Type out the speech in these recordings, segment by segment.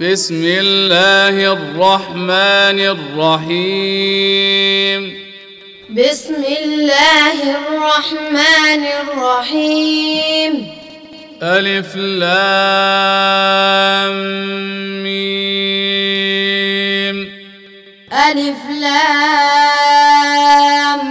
بسم الله الرحمن الرحيم. بسم الله الرحمن الرحيم. ألف لام ميم. ألف لام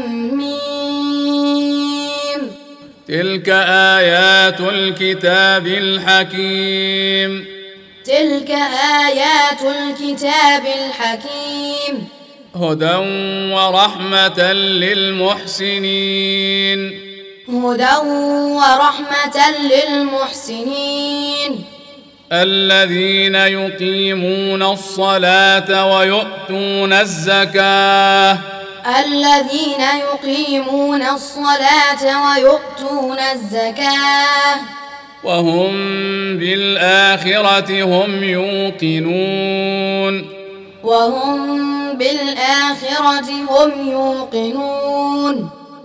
ميم. تلك آيات الكتاب الحكيم. تلك آيات الكتاب الحكيم. هدى ورحمة للمحسنين. هدى ورحمة للمحسنين. الذين يقيمون الصلاة ويؤتون الزكاة. الذين يقيمون الصلاة ويؤتون الزكاة. وهم بالآخرة هم يوقنون. وهم بالآخرة هم يوقنون.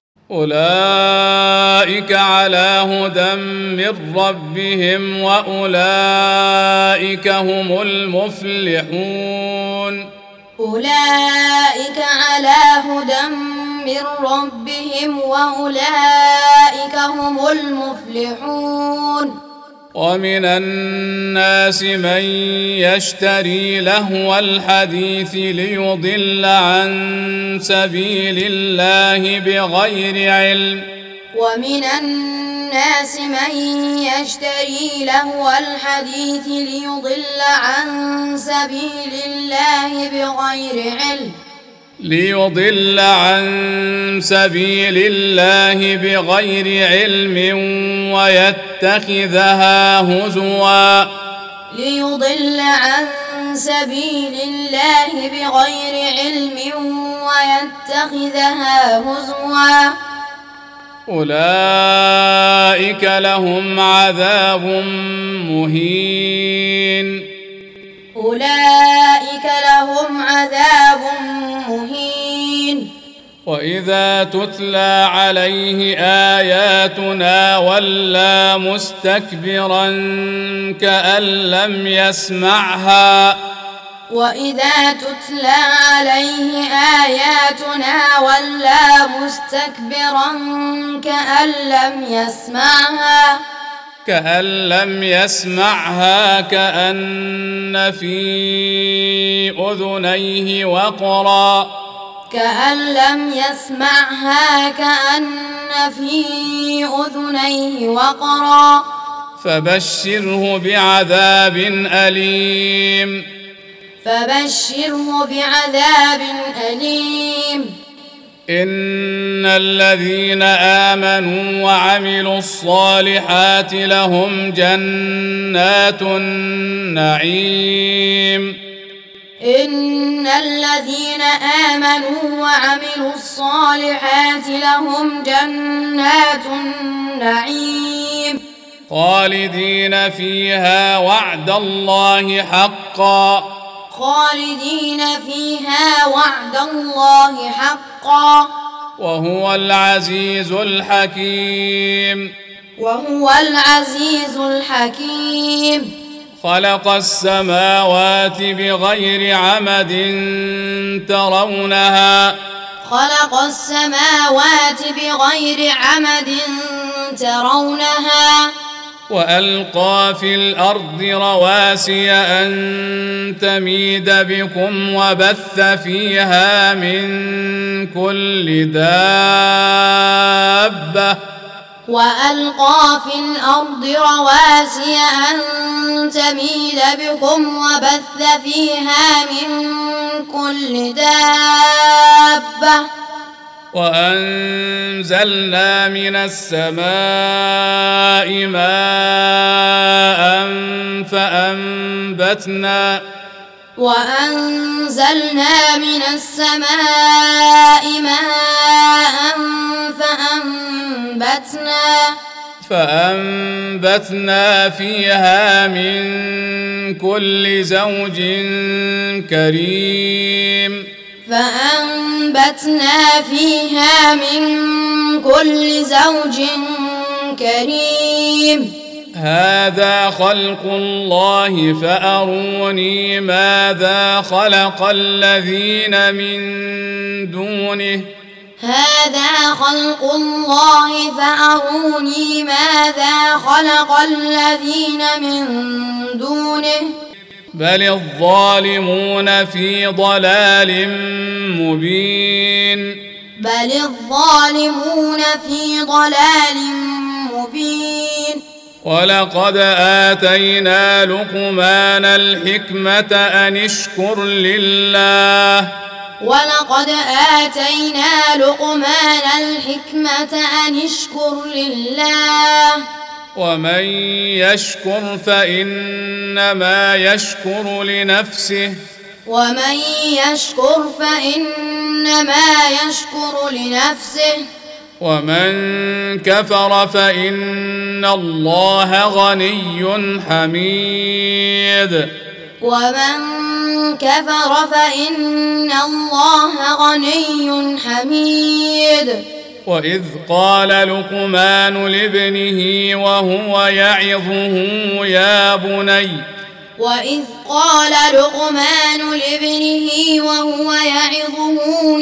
أولئك على هدى من ربهم وأولئك هم المفلحون. أولئك على هدى من ربهم وأولئك هم المفلحون. ومن الناس من يشتري لهو الحديث ليضل عن سبيل الله بغير علم. ومن الناس من يشتري لهو الحديث ليضل عن سبيل الله بغير علم. ليضل عن سبيل الله بغير علم ويتخذها هزوا. ليضل عن سبيل الله بغير علم ويتخذها هزوا. أولئك لهم عذاب مهين. أولئك لهم عذاب مهين. وإذا تتلى عليه آياتنا ولى مستكبرا كأن لم يسمعها. وإذا تتلى عليه آياتنا ولى مستكبرا كأن لم يسمعها كأن في أذنيه وقرا. كأن لم يسمعها كأن في أذنيه وقرا. فبشره بعذاب أليم. فبشره بعذاب أليم. إن الذين آمنوا وعملوا الصالحات لهم جنات النعيم. إن الذين آمنوا وعملوا الصالحات لهم جنات النعيم. خالدين فيها وعد الله حقا. خالدين فيها وعد الله حقا. وهو العزيز الحكيم. وهو العزيز الحكيم. خلق السماوات بغير عمد ترونها. خلق السماوات بغير عمد ترونها. وألقى في الأرض رواسي أن تميد بكم وبث فيها من كل دابة. وألقى في الأرض رواسي أن تميد بكم وبث فيها من كل دابة. وأنزلنا من السماء ماء فأنبتنا. وأنزلنا من السماء ماء فأنبتنا فيها من كل زوج كريم. فأنبتنا فيها من كل زوج كريم. هذا خلق الله فأروني ماذا خلق الذين من دونه هذا خلق الله فأروني ماذا خلق الذين من دونه بل الظالمون في ضلال مبين بل الظالمون في ضلال مبين ولقد آتينا لقمان الحكمة أن اشكر لله ولقد آتينا لقمان الحكمة أن اشكر لله ومن يشكر فإنما يشكر لنفسه ومن يشكر فإنما يشكر لنفسه ومن كفر فإن الله غني حميد ومن كفر فإن الله غني حميد وإذ قال لقمان لابنه وهو يعظه يا بني وإذ قال لقمان لابنه وهو يعظه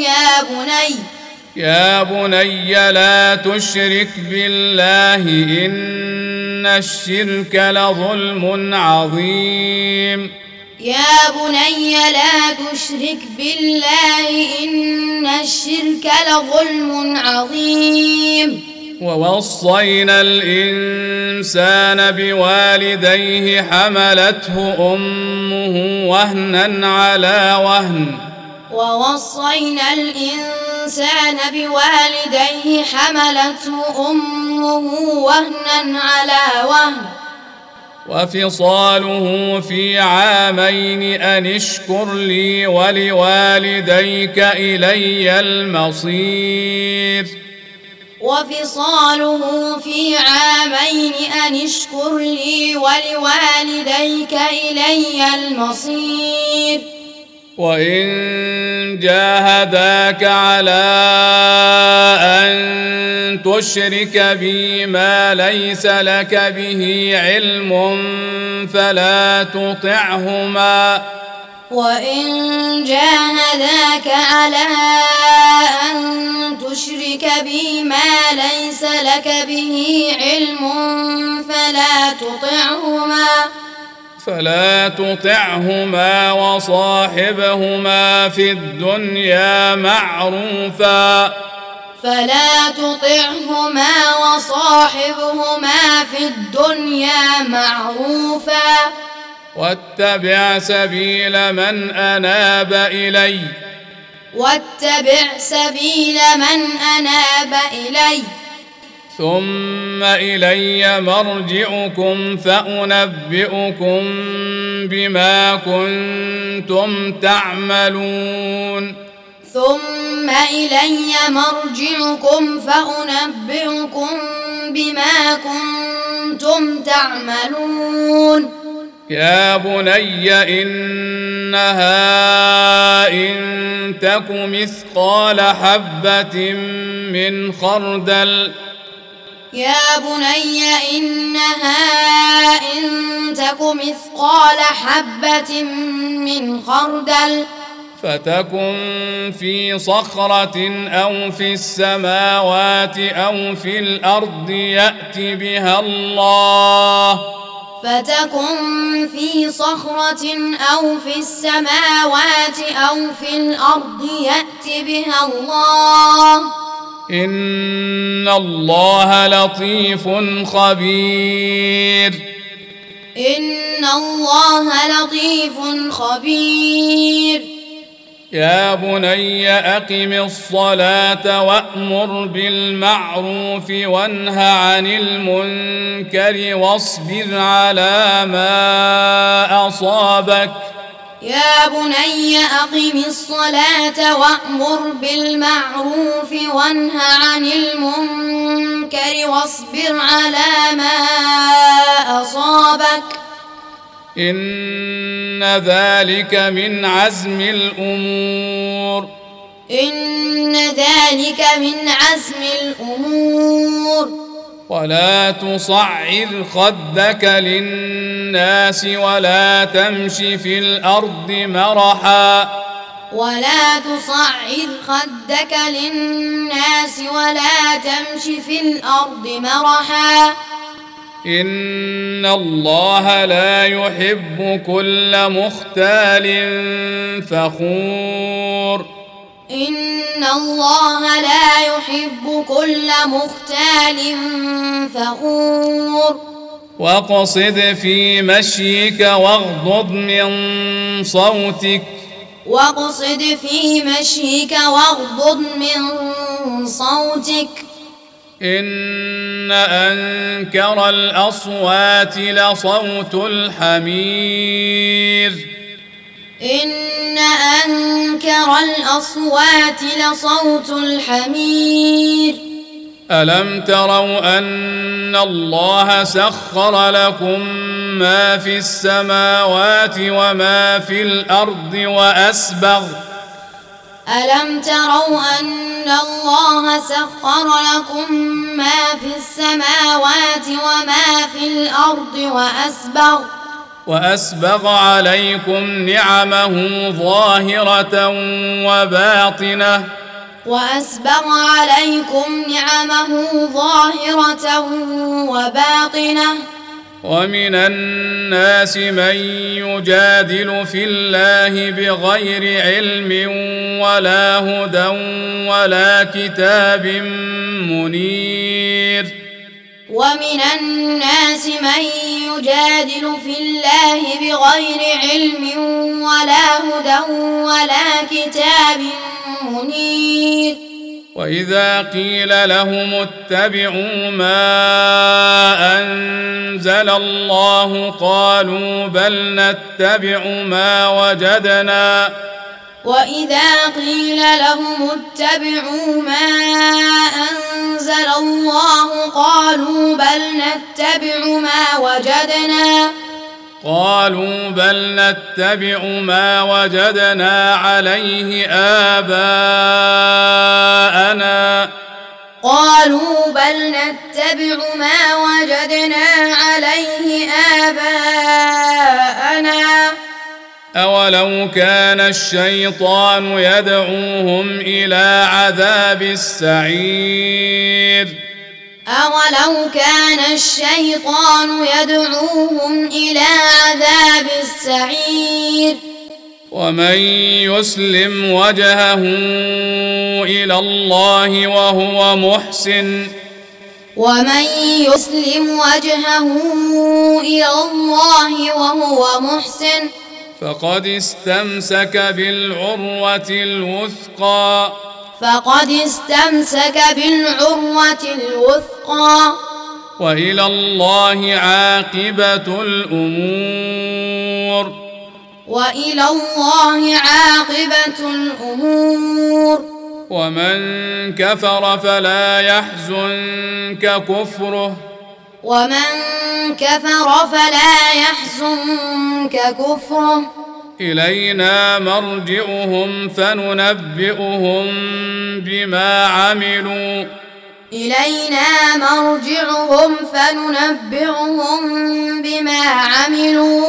يا بني لا تشرك بالله إن الشرك لظلم عظيم يا بني لا تشرك بالله إن الشرك لظلم عظيم ووصينا الإنسان بوالديه حملته أمه وهنا على وهن ووصينا الإنسان بوالديه حملته أمه وهنا على وهن وفصاله في عامين أن اشكر لي ولوالديك إلي المصير وفصاله في عامين أن اشكر لي ولوالديك إلي المصير وإن جاهداك على أن تشرك بي ما ليس لك به علم وإن جاهداك على أن تشرك بي ما ليس لك به علم فلا تطعهما وصاحبهما في الدنيا معروفا واتبع سبيل من أناب إلي ثم إلي مرجعكم فأنبئكم بما كنتم تعملون يا بني إنها إن تك مثقال حبة من خردل فتكن في صخرة أو في السماوات أو في الأرض يأت بها الله إن الله لطيف خبير يا بني أقم الصلاة وأمر بالمعروف وانه عن المنكر واصبر على ما أصابك إن ذلك من عزم الأمور ولا تصعر خدك للناس ولا تمش في الأرض مرحا ولا تصعر خدك للناس ولا تمش في الأرض مرحا إن الله لا يحب كل مختال فخور إن الله لا يحب كل مختال فخور واقصد في مشيك واغضض من صوتك واقصد في مشيك واغضض من صوتك إن أنكر الأصوات لصوت الحمير إن أنكر الأصوات لصوت الحمير ألم تروا أن الله سخر لكم ما في السماوات وما في الأرض ألم تروا أن الله سخر لكم ما في السماوات وما في الأرض وأسبغ عليكم نعمه ظاهرة وباطنة ومن الناس من يجادل في الله بغير علم ولا هدى ولا كتاب منير ومن الناس من يجادل في الله بغير علم ولا هدى ولا كتاب منير وإذا قيل لهم اتبعوا ما أنزل الله قالوا بل نتبع ما وجدنا وإذا قيل لهم اتبعوا ما أنزل الله قالوا بل نتبع ما وجدنا عليه آباءنا أولو كان الشيطان يدعوهم إلى عذاب السعير ومن يسلم وجهه إلى الله وهو محسن فقد استمسك بالعروة الوثقى وإلى الله عاقبة الأمور ومن كفر فلا يحزنك كفره إلينا مرجعهم فننبئهم بما عملوا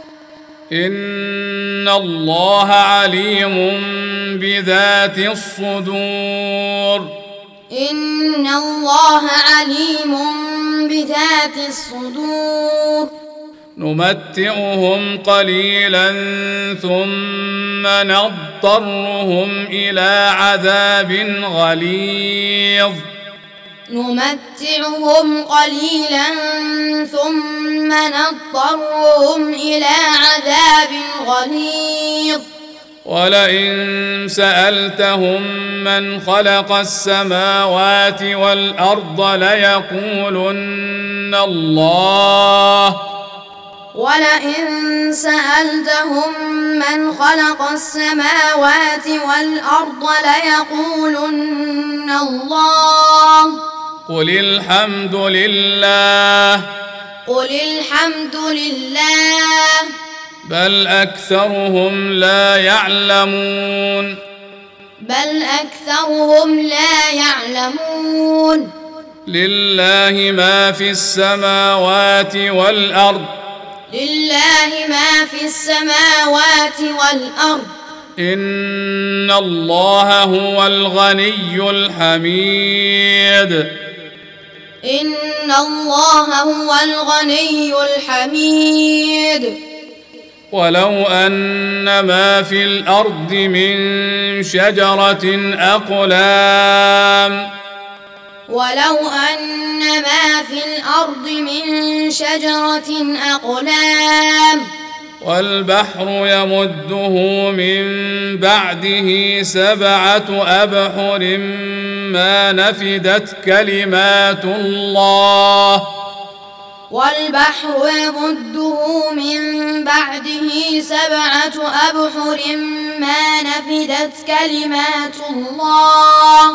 إن الله عليم بذات الصدور نمتعهم قليلا ثم نضطرهم إلى عذاب غليظ ولئن سألتهم من خلق السماوات والأرض ليقولن الله قل الحمد لله بل أكثرهم لا يعلمون لله ما في السماوات والأرض لله ما في السماوات والأرض إن الله هو الغني الحميد إن الله هو الغني الحميد ولو أن ما في الأرض من شجرة أقلام ولو أن ما في الأرض من شجرة أقلام والبحر يمده من بعده 7 أبحر ما نفدت كلمات الله والبحر يمده من بعده 7 أبحر ما نفدت كلمات الله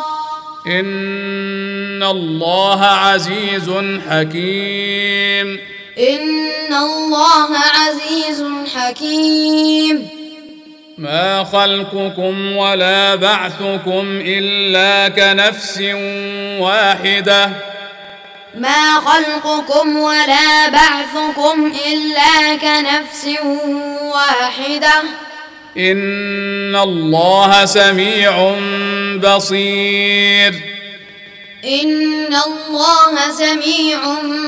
إن الله عزيز حكيم إن الله عزيز حكيم ما خلقكم ولا بعثكم إلا كنفس واحدة ما خلقكم ولا بعثكم إلا كنفس واحدة إن الله سميع بصير إن الله سميع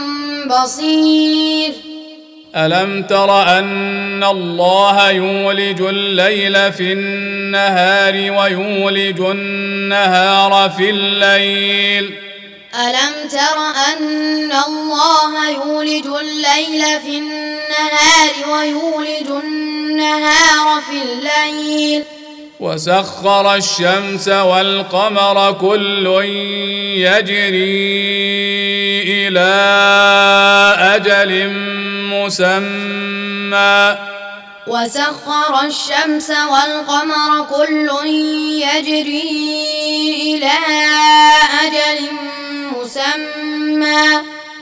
بصير ألم تر أن الله يولج الليل في النهار ويولج النهار في الليل ألم تر أن الله يولج الليل في النهار ويولج النهار في الليل وسخر الشمس والقمر كل يجري إلى أجل مسمى وسخر الشمس والقمر كل يجري إلى أجل مسمى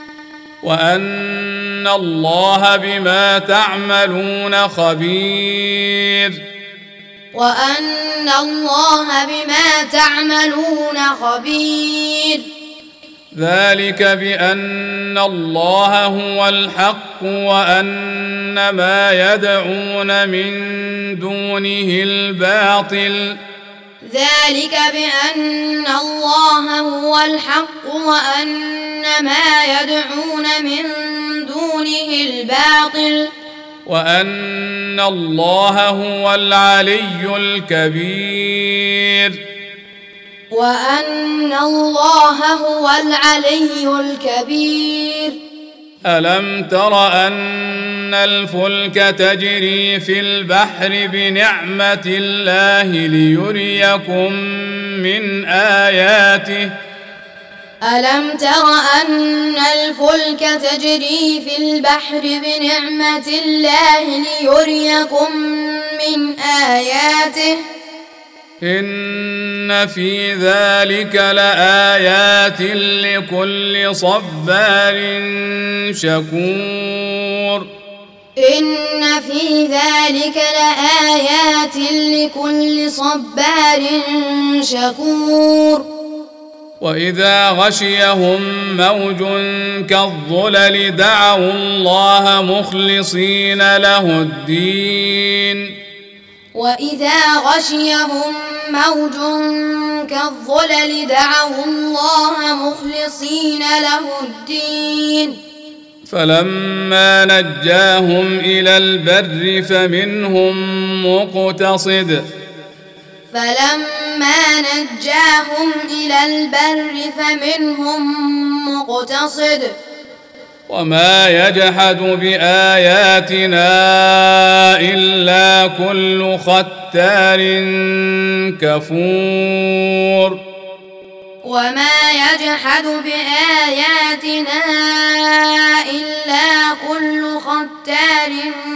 وأن الله بما تعملون خبير وأن الله بما تعملون خبير ذلك بأن الله هو الحق وأن ما يدعون من دونه الباطل ذلك بأن الله هو الحق وأن ما يدعون من دونه الباطل وأن الله هو العلي الكبير وأن الله هو العلي الكبير ألم تر أن الفلك تجري في البحر بنعمة الله ليريكم من آياته ألم تر أن الفلك تجري في البحر بنعمة الله ليريكم من آياته إن في ذلك لآيات لكل صبار شكور إن في ذلك لآيات لكل صبار شكور وإذا غشيهم موج كالظلل دعوا الله مخلصين له الدين وإذا غشيهم موج كالظلل دعوا الله مخلصين له الدين فلما نجاهم إلى البر فمنهم مقتصد فلما نجاهم إلى البر فمنهم مقتصد وما يجحد بآياتنا إلا كل ختار كفور وما يجحد بآياتنا إلا كل ختار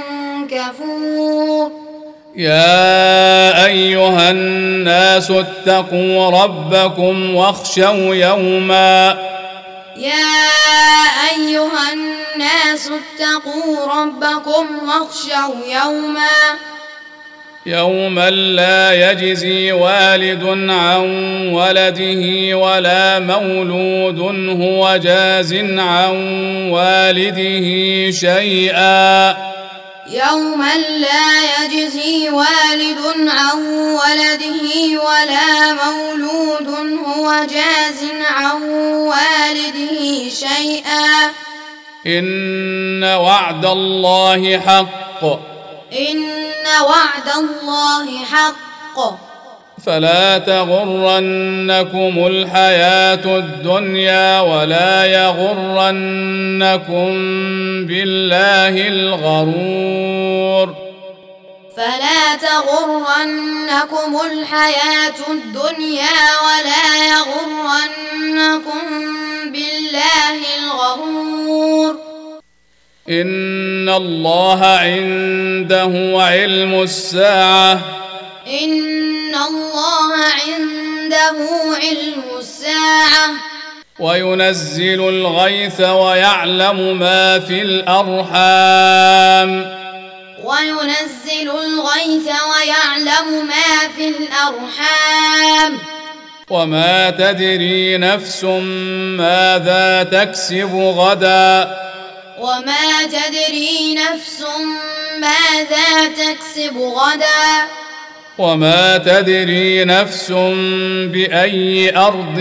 كفور يا أيها الناس اتقوا ربكم واخشوا يوما يا أيها الناس اتقوا ربكم واخشوا يوما يوما لا يجزي والد عن ولده ولا مولود هو جاز عن والده شيئا يوما لا يجزي والد عن ولده ولا مولود هو جاز عن والده شيئا إن وعد الله حق إن وعد الله حق فلا تغرنكم الحياة الدنيا ولا يغرنكم بالله الغرور فلا تغرنكم الحياة الدنيا ولا يغرنكم بالله الغرور إن الله عنده علم الساعة إن الله عنده علم الساعة وينزل الغيث ويعلم ما في الأرحام وينزل الغيث ويعلم ما في الأرحام وما تدري نفس ماذا تكسب غدا وما تدري نفس ماذا تكسب غدا وما تدري نفس بأي أرض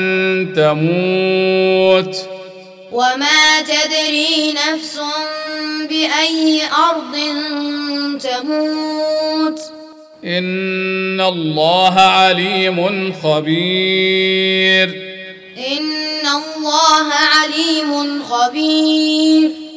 تموت وما تدري نفس بأي أرض تموت إن الله عليم خبير إن الله عليم خبير